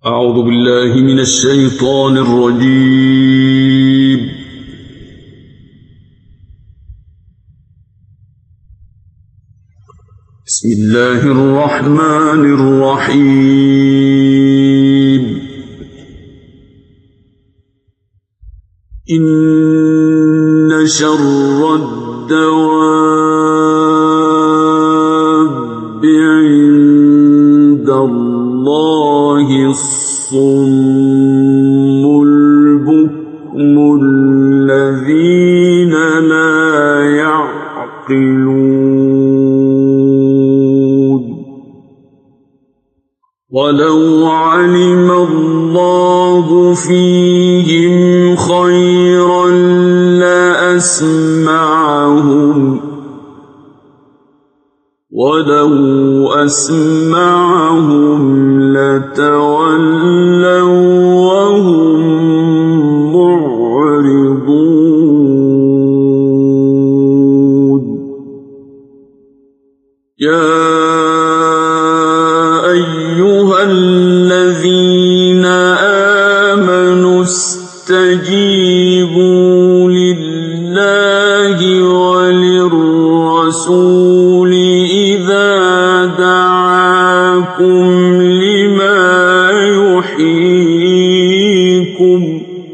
أعوذ بالله من الشيطان الرجيم. بسم الله الرحمن الرحيم. إن شر الدواب عند الله الصم البكم الذين لا يعقلون. ولو علم الله فيهم خيرا لأسمعهم ولو أسمعهم لتولوا وهم معرضون. يا أيها الذين آمنوا استجيبوا لله وللرسول إذا دعاكم لما يحييكم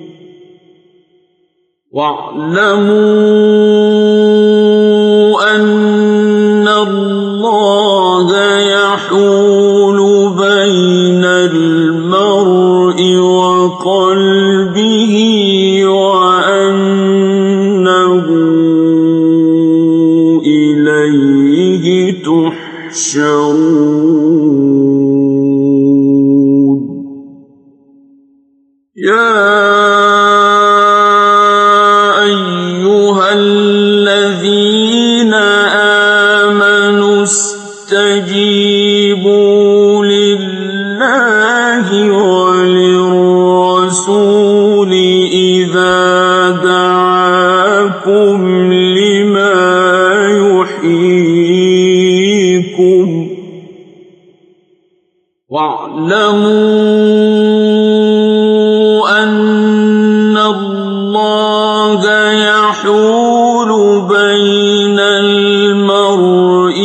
واعلموا أن الله يحول بين المرء وقلبه وأنه إليه تحشرون. يا أيها الذين آمنوا استجيبوا لله وللرسول إذا دعاكم لما يحييكم واعلموا أن الله يحول بين المرء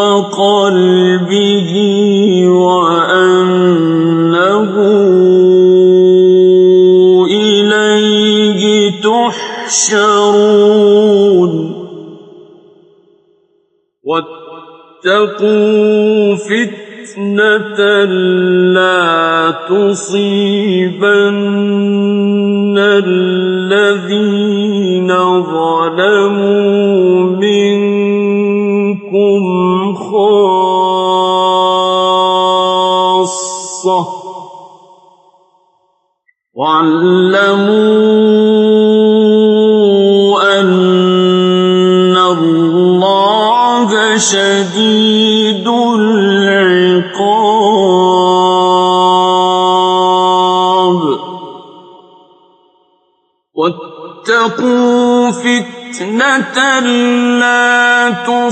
وقلبه وأنه إليه تحشرون. واتقوا فتنة لا تصيبن الذين ظلموا منكم خاصة واعلموا أن الله شديد العقاب. واتقوا فتنة لا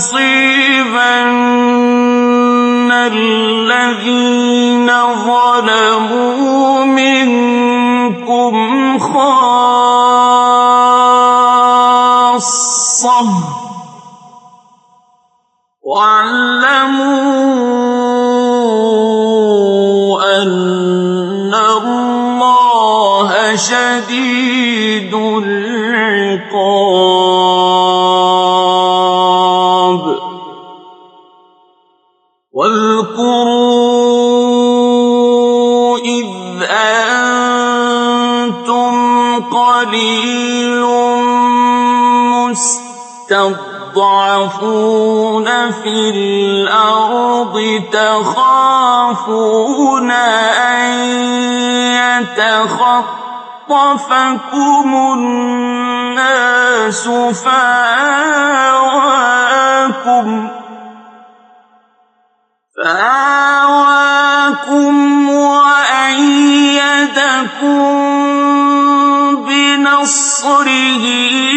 تصيبن الذين ظلموا منكم خاصة واعلموا أن الله شديد العقاب. واذكروا إذ أنتم قليل مستضعفون في الأرض تخافون أن يتخطفكم الناس فآواكم وأيدكم بنصره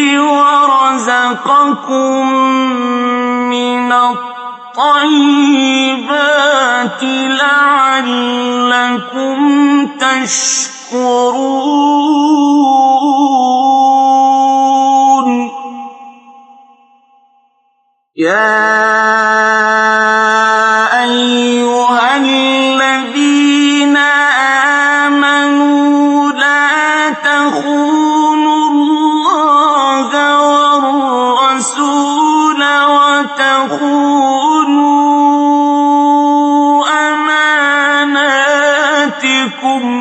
ورزقكم من الطيبات لعلكم يشكرون يا أيها الذين آمنوا لا تخونوا الله والرسول وتخونوا أماناتكم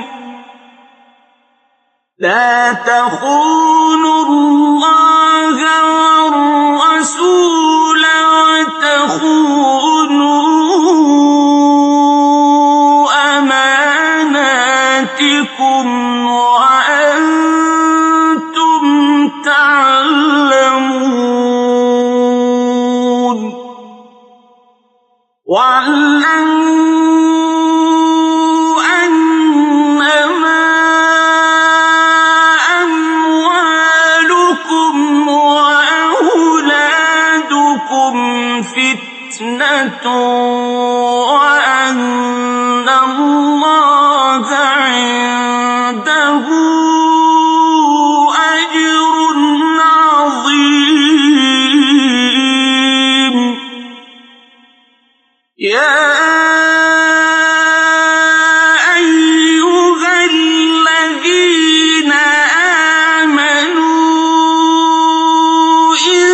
لا تخونوا الله والرسول وتخونوا أماناتكم وأنتم تعلمون واعلموا أنما أموالكم وأولادكم فتنة وأن الله عنده أجر عظيم يا أيها الذين آمنوا إن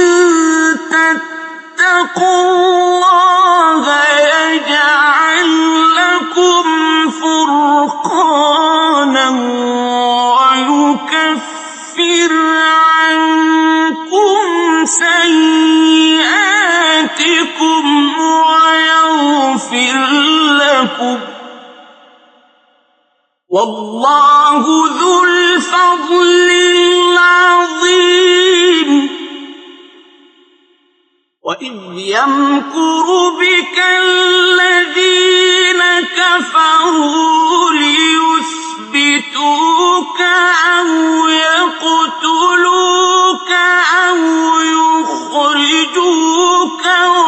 تتقوا الله يجعل لكم فرقانا ويكفر عنكم سيئاتكم ويغفر لكم والله ذو الفضل العظيم وإذ يمكر بك الذين كفروا ليثبتوك أو يقتلوك أو يخرجوك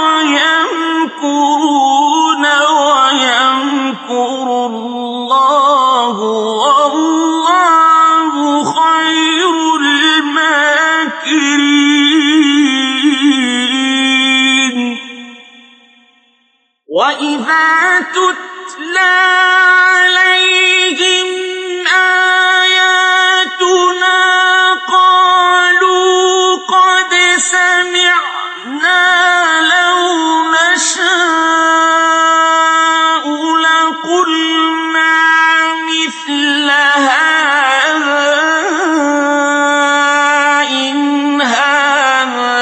ويمكرون ويمكر الله والله خير الماكرين وإذا تتلى عليهم آياتنا قالوا قد سمعنا لو نشاء لقلنا مثل هذا إن هذا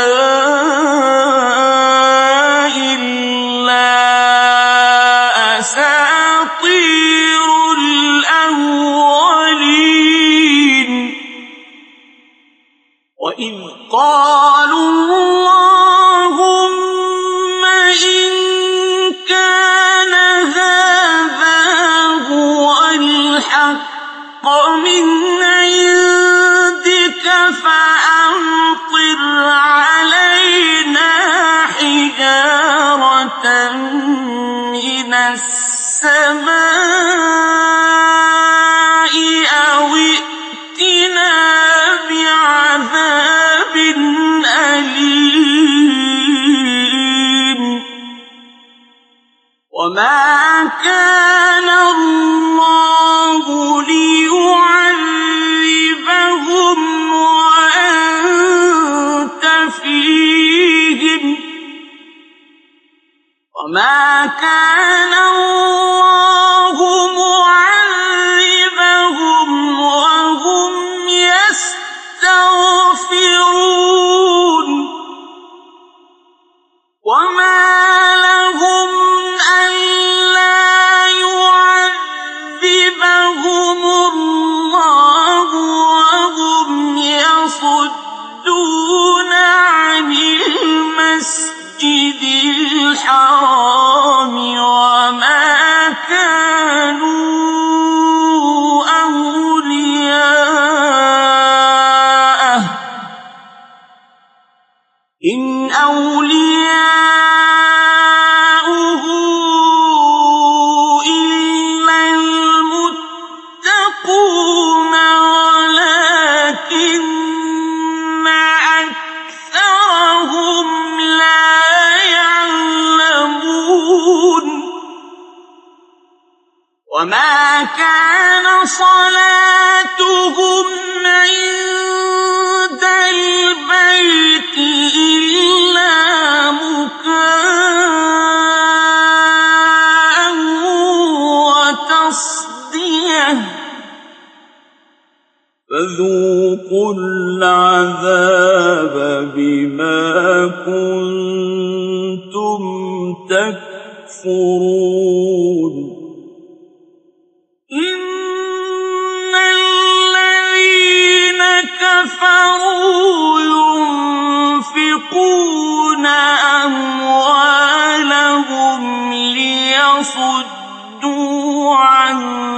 إلا أساطير الأولين وإذ قالوا اللهم إن كان هذا هو الحق من عندك فأمطر علينا حجارة من السماء أو ائتنا بعذاب أليم وما كان الله ليعذبهم وأنت فيهم وما كان الله معذبهم وهم يستغفرون وما لهم ألا يعذبهم الله وهم يصدون عن المسجد الحرام وما كانوا أولياءه إن أولياؤه إلا المتقون وما كان صلاتهم عند البيت إلا مكاء وتصدية فذوقوا العذاب بما كنتم تكفرون إن الذين كفروا ينفقون أموالهم ليصدوا عن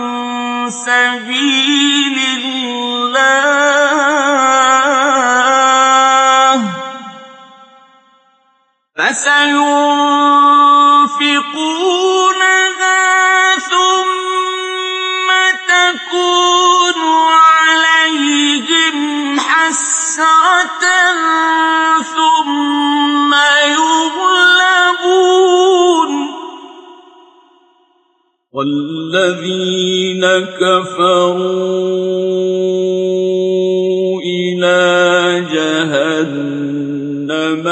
سبيل الله فسينفقونها ثم تكون عليهم حسرة ثم يغلبون والذين كفروا إلى جهنم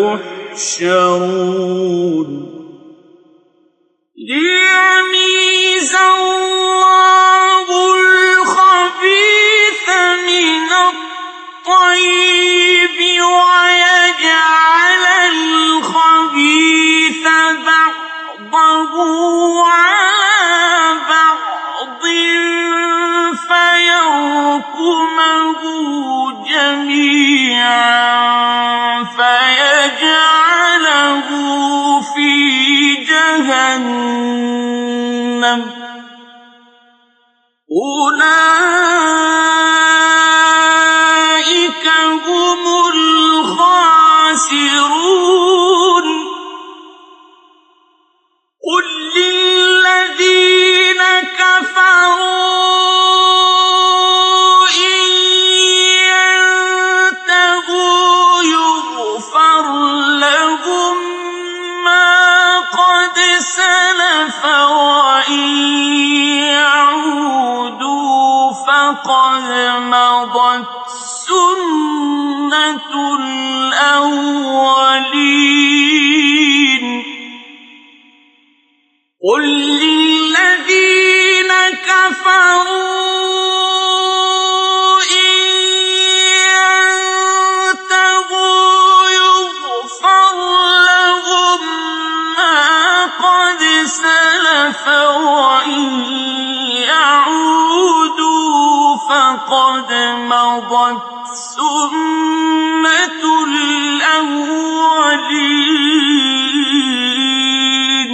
يحشرون ليميز الله الخبيث من الطيب ويجعل الخبيث بعضه على بعض فيركمه جميعا فيجعله في جهنم أولئك هم الخاسرون قل للذين كفروا إن ينتهوا يغفر لهم ما قد سلف وإن يعودوا فقد مضت سنة الأولين قل للذين كفروا إن ينتهوا يغفر لهم ما قد سلف وإن يعودوا فقد مضت سنة الأولين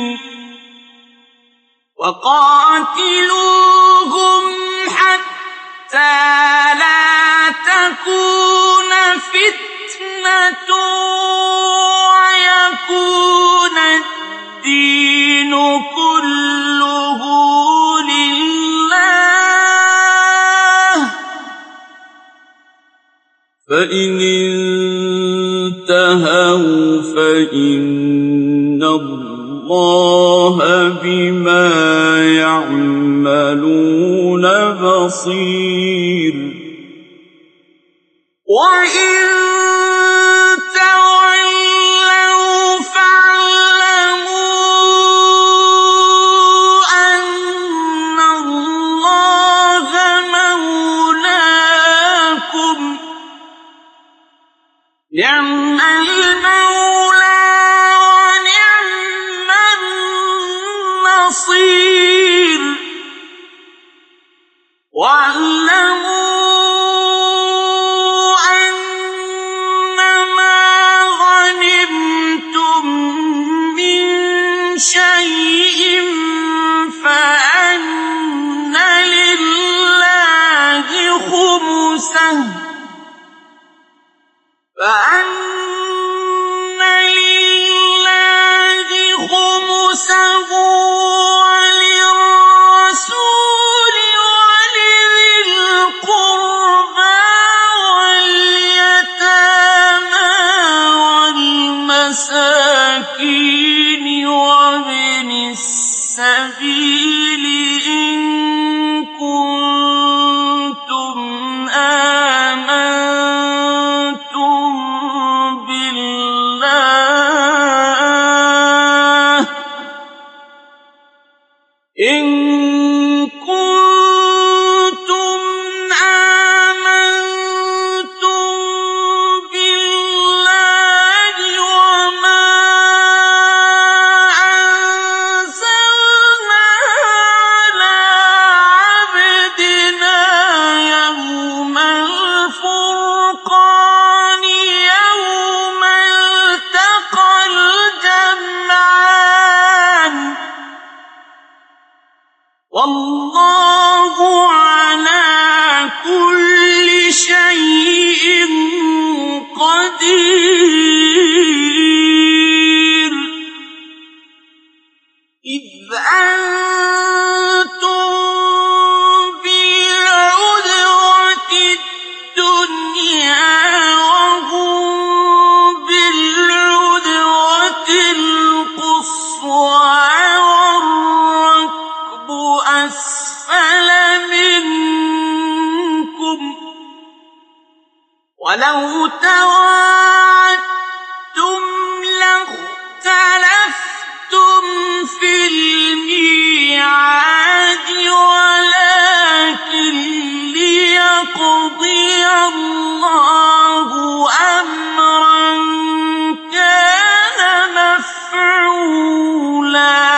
وقاتلوهم حتى لا تكون فتنة ويكون الدين كله لله فإن انتهوا فإن الله بما يعملون بصير وإن تولوا فاعلموا أن الله مولاكم نعم المولى ونعم النصير واعلموا أنما غنمتم من شيء فأن لله خمسه وللرسول ولذي أسفل منكم ولو تواعدتم لاختلفتم في الميعاد ولكن ليقضي الله أمرا كان مفعولا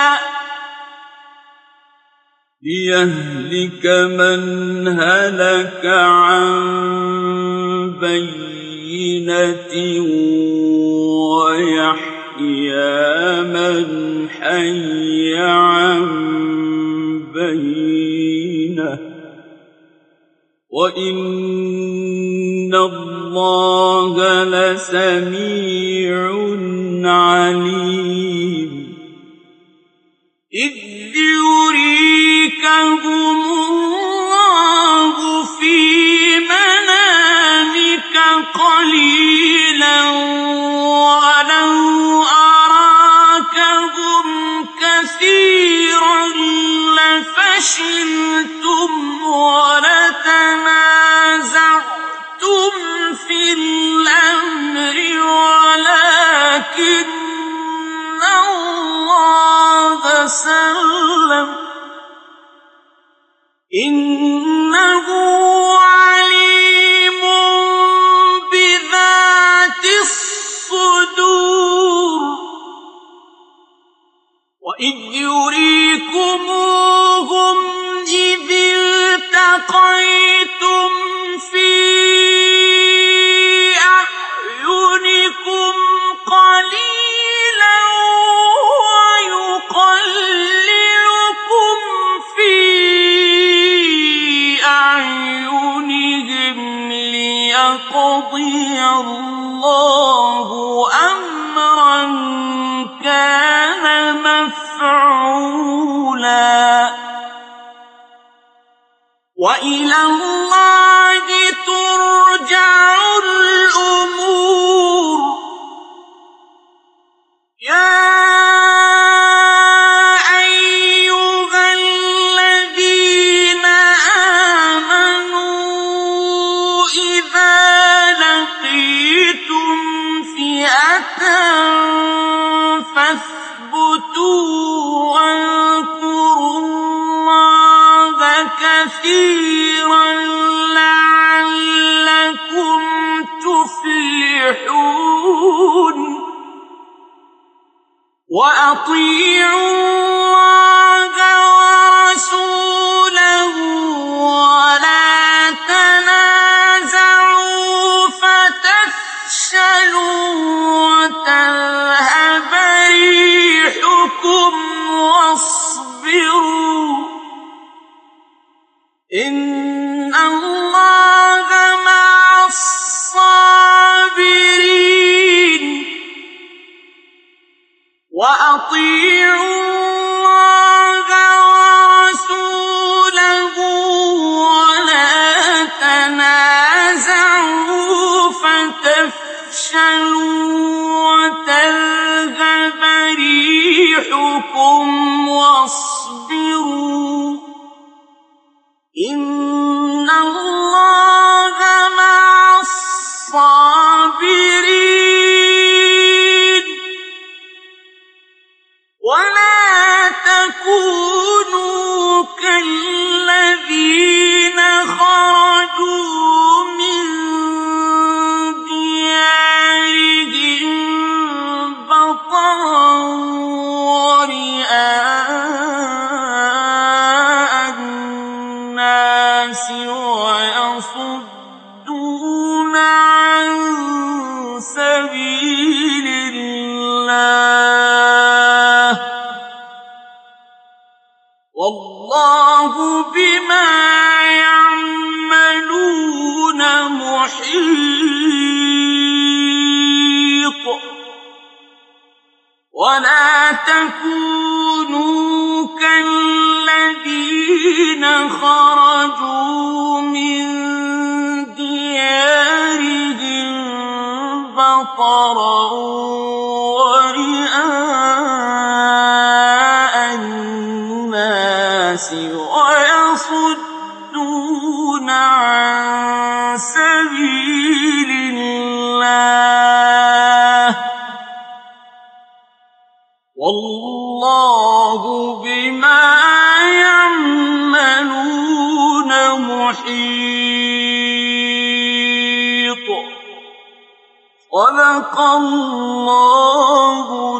ليهلك من هلك عن بينة ويحيى من حي عن بينة وإن الله لسميع عليم إذ يريكهم الله في منامك قليلا ولو أراكهم كثيرا لفشلتم ولتنازعتم في الأمر ولكن الله سلم إنه عليم بذات الصدور وإذ يريكموهم إذ التقيتم في أعينكم قليلا ويقللكم في أعينهم ليقضي الله أمرا كان مفعولا وإلى الله ترجع الأمور يا أيها الذين آمنوا إذا لقيتم فئة فاثبتوا واذكروا الله كثيرا لعلكم تفلحون وأطيعوا الله ورسوله ولا تنازعوا فتفشلوا وتذهب ريحكم واصبروا إن الله مع الصابرين وأطيعوا الله ورسوله ولا تنازعوا فتفشلوا وتذهب ريحكم واصبروا إن الله مع الصابرين ولا تكونوا كالذين خرجوا من ديارهم بطرا ورئاء الناس ويصدون عن سبيل الله والله بما يعملون محيط ولا تكونوا كالذين خرجوا من ديارهم بطرا ورئاء الناس ويصدون عن سبيل الله والله بما يعملون محيط. صدق الله